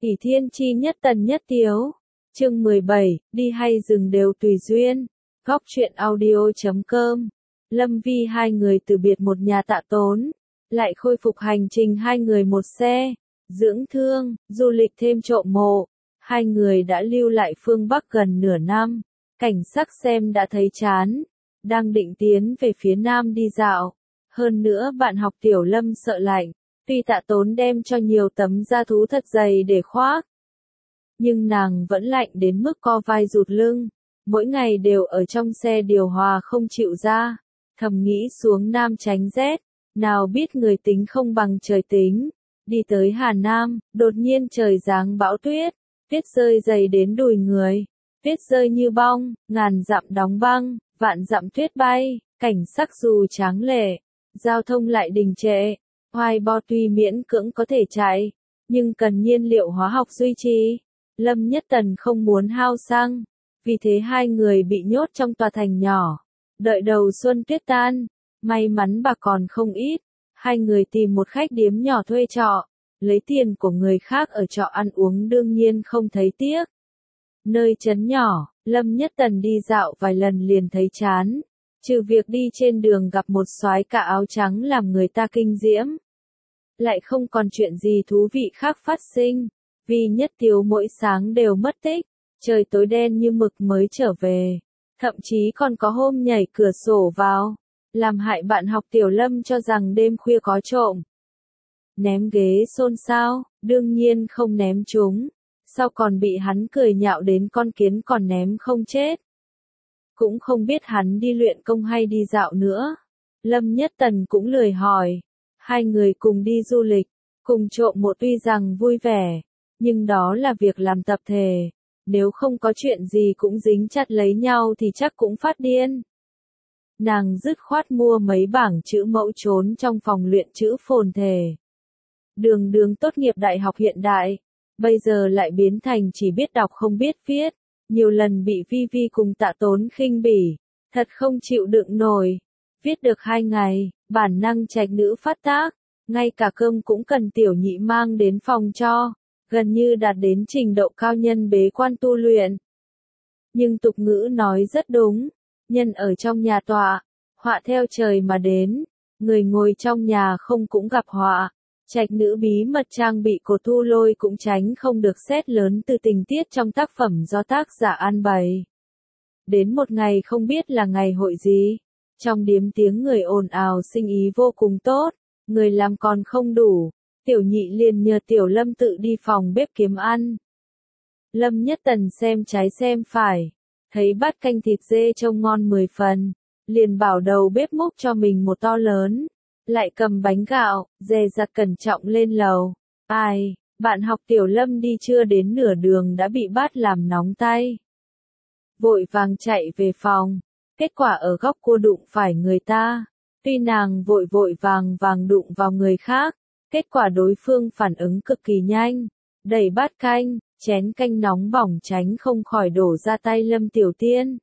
ỷ thiên chi nhất tần nhất tiếu. Chương 17, đi hay dừng đều tùy duyên. Góc truyện audio.com. Lâm Vi hai người từ biệt một nhà Tạ Tốn, lại khôi phục hành trình hai người một xe, dưỡng thương, du lịch thêm trộm mộ. Hai người đã lưu lại phương Bắc gần nửa năm, cảnh sắc xem đã thấy chán, đang định tiến về phía Nam đi dạo. Hơn nữa bạn học Tiểu Lâm sợ lạnh, tuy Tạ Tốn đem cho nhiều tấm da thú thật dày để khoác, nhưng nàng vẫn lạnh đến mức co vai rụt lưng, mỗi ngày đều ở trong xe điều hòa không chịu ra, thầm nghĩ xuống Nam tránh rét, nào biết người tính không bằng trời tính. Đi tới Hà Nam, đột nhiên trời giáng bão tuyết, tuyết rơi dày đến đùi người, tuyết rơi như bong, ngàn dặm đóng băng, vạn dặm tuyết bay, cảnh sắc dù tráng lệ, giao thông lại đình trệ. Hoài Bo tuy miễn cưỡng có thể chạy, nhưng cần nhiên liệu hóa học duy trì. Lâm Nhất Tần không muốn hao xăng, vì thế hai người bị nhốt trong tòa thành nhỏ, đợi đầu xuân tuyết tan. May mắn bà còn không ít, hai người tìm một khách điếm nhỏ thuê trọ, lấy tiền của người khác ở trọ ăn uống đương nhiên không thấy tiếc. Nơi trấn nhỏ, Lâm Nhất Tần đi dạo vài lần liền thấy chán, trừ việc đi trên đường gặp một soái ca áo trắng làm người ta kinh diễm, lại không còn chuyện gì thú vị khác phát sinh. Vì Nhất Tiếu mỗi sáng đều mất tích, trời tối đen như mực mới trở về, thậm chí còn có hôm nhảy cửa sổ vào, làm hại bạn học Tiểu Lâm cho rằng đêm khuya có trộm. Ném ghế xôn xao, đương nhiên không ném chúng, sau còn bị hắn cười nhạo đến con kiến còn ném không chết. Cũng không biết hắn đi luyện công hay đi dạo nữa. Lâm Nhất Tần cũng lười hỏi. Hai người cùng đi du lịch, cùng trộm mộ tuy rằng vui vẻ, nhưng đó là việc làm tập thể. Nếu không có chuyện gì cũng dính chặt lấy nhau thì chắc cũng phát điên. Nàng dứt khoát mua mấy bảng chữ mẫu trốn trong phòng luyện chữ phồn thể. Đường Đường tốt nghiệp đại học hiện đại, bây giờ lại biến thành chỉ biết đọc không biết viết, nhiều lần bị Vi Vi cùng Tạ Tốn khinh bỉ, thật không chịu đựng nổi. Viết được 2 ngày, bản năng trạch nữ phát tác, ngay cả cơm cũng cần Tiểu Nhị mang đến phòng cho, gần như đạt đến trình độ cao nhân bế quan tu luyện. Nhưng tục ngữ nói rất đúng, nhân ở trong nhà tọa, họa theo trời mà đến, người ngồi trong nhà không cũng gặp họa. Trạch nữ bí mật trang bị cột thu lôi cũng tránh không được xét lớn từ tình tiết trong tác phẩm do tác giả an bày. Đến một ngày không biết là ngày hội gì, trong điếm tiếng người ồn ào sinh ý vô cùng tốt, người làm còn không đủ, Tiểu Nhị liền nhờ Tiểu Lâm tự đi phòng bếp kiếm ăn. Lâm Nhất Tần xem trái xem phải, thấy bát canh thịt dê trông ngon 10 phần, liền bảo đầu bếp múc cho mình một to lớn, lại cầm bánh gạo, dè dặt cẩn trọng lên lầu. Ai, bạn học Tiểu Lâm đi chưa đến nửa đường đã bị bát làm nóng tay. Vội vàng chạy về phòng, kết quả ở góc cua đụng phải người ta. Tuy nàng vội vội vàng vàng đụng vào người khác, kết quả đối phương phản ứng cực kỳ nhanh, đẩy bát canh, chén canh nóng bỏng tránh không khỏi đổ ra tay Lâm Tiểu Tiên.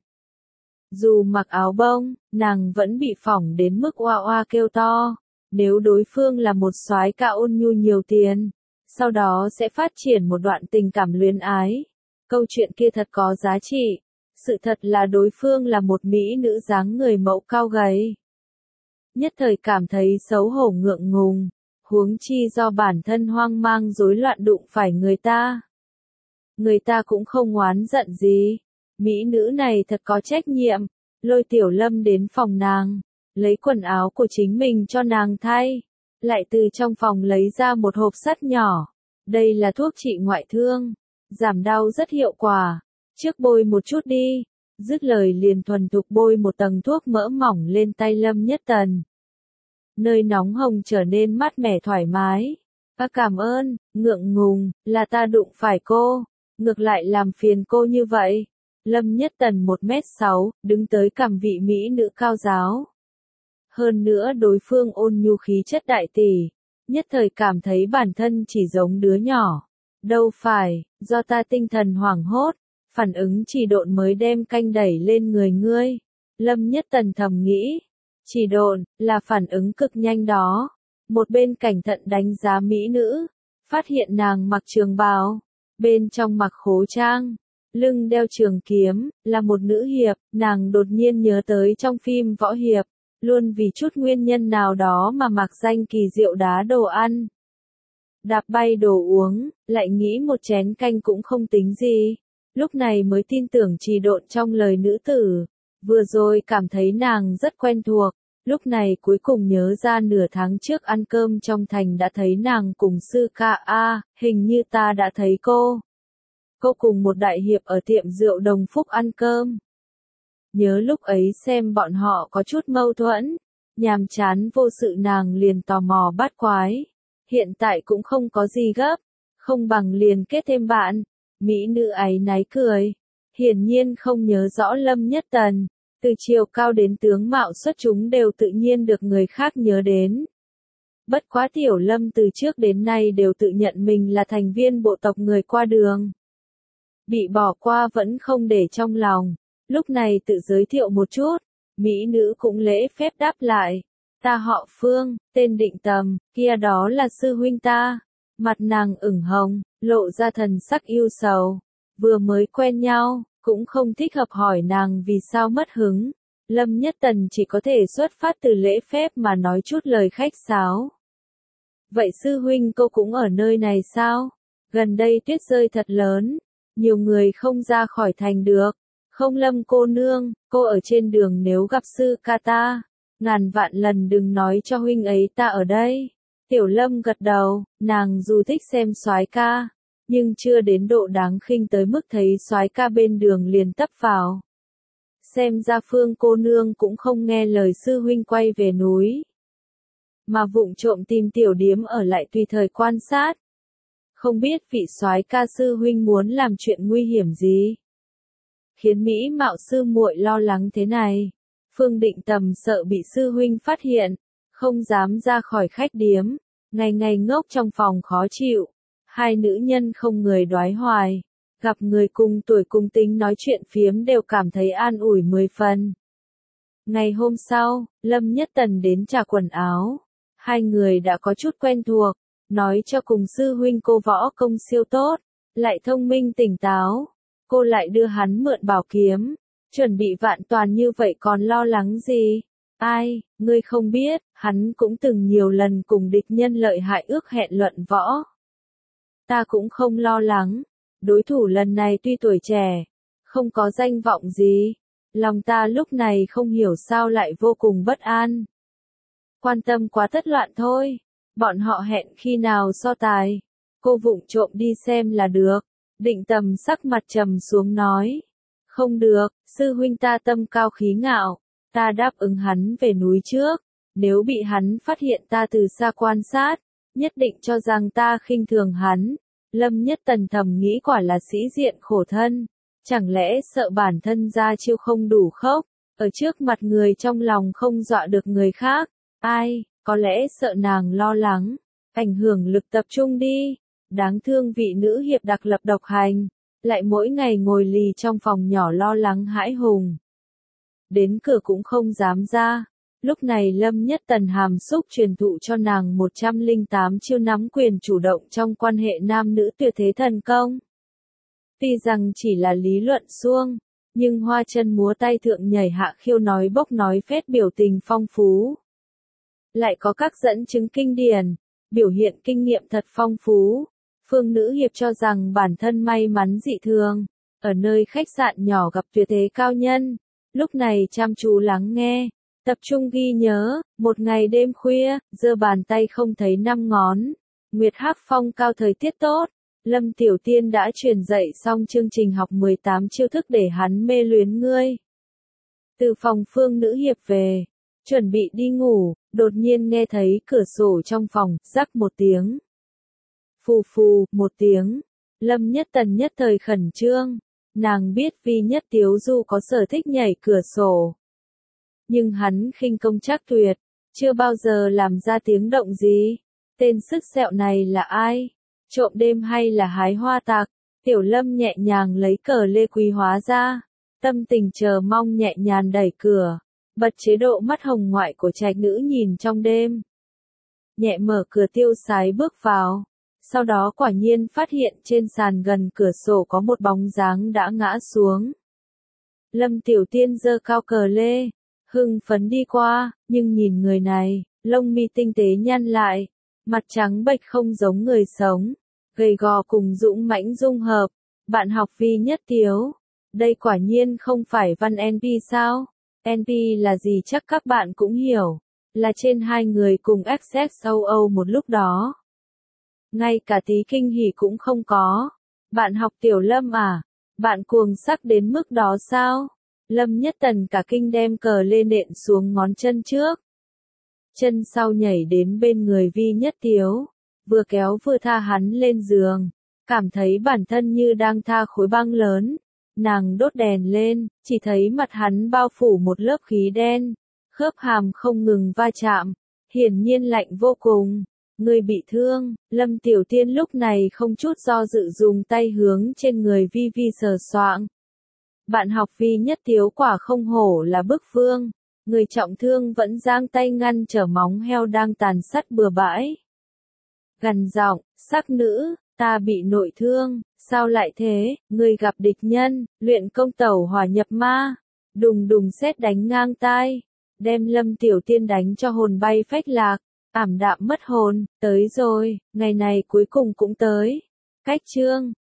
Dù mặc áo bông, nàng vẫn bị phỏng đến mức oa oa kêu to. Nếu đối phương là một soái ca ôn nhu nhiều tiền, sau đó sẽ phát triển một đoạn tình cảm luyến ái, câu chuyện kia thật có giá trị. Sự thật là đối phương là một mỹ nữ dáng người mẫu cao gầy. Nhất thời cảm thấy xấu hổ ngượng ngùng, huống chi do bản thân hoang mang rối loạn đụng phải người ta. Người ta cũng không oán giận gì. Mỹ nữ này thật có trách nhiệm, lôi Tiểu Lâm đến phòng nàng, lấy quần áo của chính mình cho nàng thay, lại từ trong phòng lấy ra một hộp sắt nhỏ. Đây là thuốc trị ngoại thương, giảm đau rất hiệu quả, trước bôi một chút đi. Dứt lời liền thuần thục bôi một tầng thuốc mỡ mỏng lên tay Lâm Nhất Tần. Nơi nóng hồng trở nên mát mẻ thoải mái. Cảm ơn, ngượng ngùng, là ta đụng phải cô, ngược lại làm phiền cô như vậy. Lâm Nhất Tần 1m6, đứng tới cằm vị mỹ nữ cao giáo. Hơn nữa đối phương ôn nhu khí chất đại tỷ, nhất thời cảm thấy bản thân chỉ giống đứa nhỏ. Đâu phải, do ta tinh thần hoảng hốt, phản ứng chỉ độn mới đem canh đẩy lên người ngươi. Lâm Nhất Tần thầm nghĩ, chỉ độn, là phản ứng cực nhanh đó. Một bên cẩn thận đánh giá mỹ nữ, phát hiện nàng mặc trường bào, bên trong mặc khố trang, lưng đeo trường kiếm, là một nữ hiệp, nàng đột nhiên nhớ tới trong phim võ hiệp, luôn vì chút nguyên nhân nào đó mà mặc danh kỳ diệu đá đồ ăn. Đạp bay đồ uống, lại nghĩ một chén canh cũng không tính gì. Lúc này mới tin tưởng trì độn trong lời nữ tử. Vừa rồi cảm thấy nàng rất quen thuộc. Lúc này cuối cùng nhớ ra nửa tháng trước ăn cơm trong thành đã thấy nàng cùng sư ca hình như ta đã thấy cô. Cô cùng một đại hiệp ở tiệm rượu Đồng Phúc ăn cơm. Nhớ lúc ấy xem bọn họ có chút mâu thuẫn. Nhàm chán vô sự nàng liền tò mò bắt quái. Hiện tại cũng không có gì gấp. Không bằng liền kết thêm bạn. Mỹ nữ áy náy cười. Hiển nhiên không nhớ rõ Lâm Nhất Tần. Từ chiều cao đến tướng mạo xuất chúng đều tự nhiên được người khác nhớ đến. Bất quá Tiểu Lâm từ trước đến nay đều tự nhận mình là thành viên bộ tộc người qua đường. Bị bỏ qua vẫn không để trong lòng. Lúc này tự giới thiệu một chút. Mỹ nữ cũng lễ phép đáp lại. Ta họ Phương, tên Định Tầm, kia đó là sư huynh ta. Mặt nàng ửng hồng, lộ ra thần sắc yêu sầu. Vừa mới quen nhau, cũng không thích hợp hỏi nàng vì sao mất hứng. Lâm Nhất Tần chỉ có thể xuất phát từ lễ phép mà nói chút lời khách sáo. Vậy sư huynh cô cũng ở nơi này sao? Gần đây tuyết rơi thật lớn, nhiều người không ra khỏi thành được. Không Lâm cô nương, cô ở trên đường nếu gặp sư ca ta, ngàn vạn lần đừng nói cho huynh ấy ta ở đây. Tiểu Lâm gật đầu, nàng dù thích xem soái ca, nhưng chưa đến độ đáng khinh tới mức thấy soái ca bên đường liền tấp vào. Xem ra Phương cô nương cũng không nghe lời sư huynh quay về núi, mà vụng trộm tìm tiểu điếm ở lại tùy thời quan sát. Không biết vị soái ca sư huynh muốn làm chuyện nguy hiểm gì, khiến mỹ mạo sư muội lo lắng thế này. Phương Định Tầm sợ bị sư huynh phát hiện, không dám ra khỏi khách điếm, ngày ngày ngốc trong phòng khó chịu. Hai nữ nhân không người đoái hoài, gặp người cùng tuổi cùng tính nói chuyện phiếm đều cảm thấy an ủi 10 phần. Ngày hôm sau, Lâm Nhất Tần đến trả quần áo. Hai người đã có chút quen thuộc, nói cho cùng sư huynh cô võ công siêu tốt, lại thông minh tỉnh táo. Cô lại đưa hắn mượn bảo kiếm, chuẩn bị vạn toàn như vậy còn lo lắng gì? Ai, ngươi không biết, hắn cũng từng nhiều lần cùng địch nhân lợi hại ước hẹn luận võ. Ta cũng không lo lắng, đối thủ lần này tuy tuổi trẻ, không có danh vọng gì, lòng ta lúc này không hiểu sao lại vô cùng bất an. Quan tâm quá thất loạn thôi, bọn họ hẹn khi nào so tài, cô vụng trộm đi xem là được. Định Tầm sắc mặt trầm xuống nói, không được, sư huynh ta tâm cao khí ngạo, ta đáp ứng hắn về núi trước, nếu bị hắn phát hiện ta từ xa quan sát, nhất định cho rằng ta khinh thường hắn. Lâm Nhất Tần thầm nghĩ quả là sĩ diện khổ thân, chẳng lẽ sợ bản thân ra chiêu không đủ khốc, ở trước mặt người trong lòng không dọa được người khác. Ai, có lẽ sợ nàng lo lắng, ảnh hưởng lực tập trung đi. Đáng thương vị nữ hiệp đặc lập độc hành, lại mỗi ngày ngồi lì trong phòng nhỏ lo lắng hãi hùng. Đến cửa cũng không dám ra. Lúc này Lâm Nhất Tần hàm xúc truyền thụ cho nàng 108 chiêu nắm quyền chủ động trong quan hệ nam nữ tuyệt thế thần công. Tuy rằng chỉ là lý luận suông, nhưng hoa chân múa tay thượng nhảy hạ khiêu nói bốc nói phét biểu tình phong phú. Lại có các dẫn chứng kinh điển, biểu hiện kinh nghiệm thật phong phú. Phương nữ hiệp cho rằng bản thân may mắn dị thường, ở nơi khách sạn nhỏ gặp tuyệt thế cao nhân. Lúc này chăm chú lắng nghe, tập trung ghi nhớ, một ngày đêm khuya, giơ bàn tay không thấy 5 ngón. Nguyệt hắc phong cao thời tiết tốt, Lâm Tiểu Tiên đã truyền dạy xong chương trình học 18 chiêu thức để hắn mê luyến ngươi. Từ phòng Phương nữ hiệp về, chuẩn bị đi ngủ, đột nhiên nghe thấy cửa sổ trong phòng, rắc một tiếng. Phù phù, một tiếng. Lâm Nhất Tần nhất thời khẩn trương. Nàng biết Vi Nhất Tiếu Du có sở thích nhảy cửa sổ. Nhưng hắn khinh công chắc tuyệt, chưa bao giờ làm ra tiếng động gì. Tên sức sẹo này là ai? Trộm đêm hay là hái hoa tạc? Tiểu Lâm nhẹ nhàng lấy cờ lê quý hóa ra. Tâm tình chờ mong nhẹ nhàng đẩy cửa. Bật chế độ mắt hồng ngoại của trạch nữ nhìn trong đêm. Nhẹ mở cửa tiêu sái bước vào. sau đó quả nhiên phát hiện trên sàn gần cửa sổ có một bóng dáng đã ngã xuống. Lâm Tiểu Tiên giơ cao cờ lê, hưng phấn đi qua, nhưng nhìn người này, lông mi tinh tế nhăn lại, mặt trắng bệch không giống người sống, gầy gò cùng dũng mãnh dung hợp. Bạn học Vi Nhất Tiếu, đây quả nhiên không phải Văn NP sao? NP là gì chắc các bạn cũng hiểu, là trên hai người cùng XXOO một lúc đó. Ngay cả tí kinh hỉ cũng không có. Bạn học Tiểu Lâm à? Bạn cuồng sắc đến mức đó sao? Lâm Nhất Tần cả kinh đem cờ lê nện xuống ngón chân trước. Chân sau nhảy đến bên người Vi Nhất Tiếu, vừa kéo vừa tha hắn lên giường, cảm thấy bản thân như đang tha khối băng lớn. Nàng đốt đèn lên, chỉ thấy mặt hắn bao phủ một lớp khí đen, khớp hàm không ngừng va chạm, hiển nhiên lạnh vô cùng. Người bị thương, Lâm Tiểu Tiên lúc này không chút do dự dùng tay hướng trên người Vi Vi sờ soạng. Bạn học Vi Nhất Tiếu quả không hổ là bức vương, người trọng thương vẫn giang tay ngăn trở móng heo đang tàn sát bừa bãi. Gằn giọng, sắc nữ, ta bị nội thương, sao lại thế, người gặp địch nhân, luyện công tẩu hỏa nhập ma, đùng đùng sét đánh ngang tai, đem Lâm Tiểu Tiên đánh cho hồn bay phách lạc, ảm đạm mất hồn, tới rồi, ngày này cuối cùng cũng tới. Cách chương